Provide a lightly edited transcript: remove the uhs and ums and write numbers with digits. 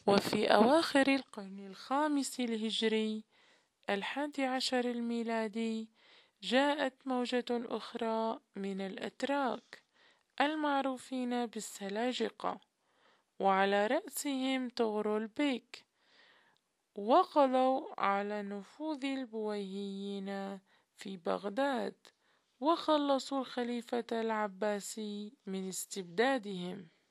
وفي أواخر القرن الخامس الهجري 11 الميلادي جاءت موجة أخرى من الأتراك المعروفين بالسلاجقة، وعلى رأسهم طغرل بيك، وقضوا على نفوذ البويهيين في بغداد، وخلصوا الخليفة العباسي من استبدادهم.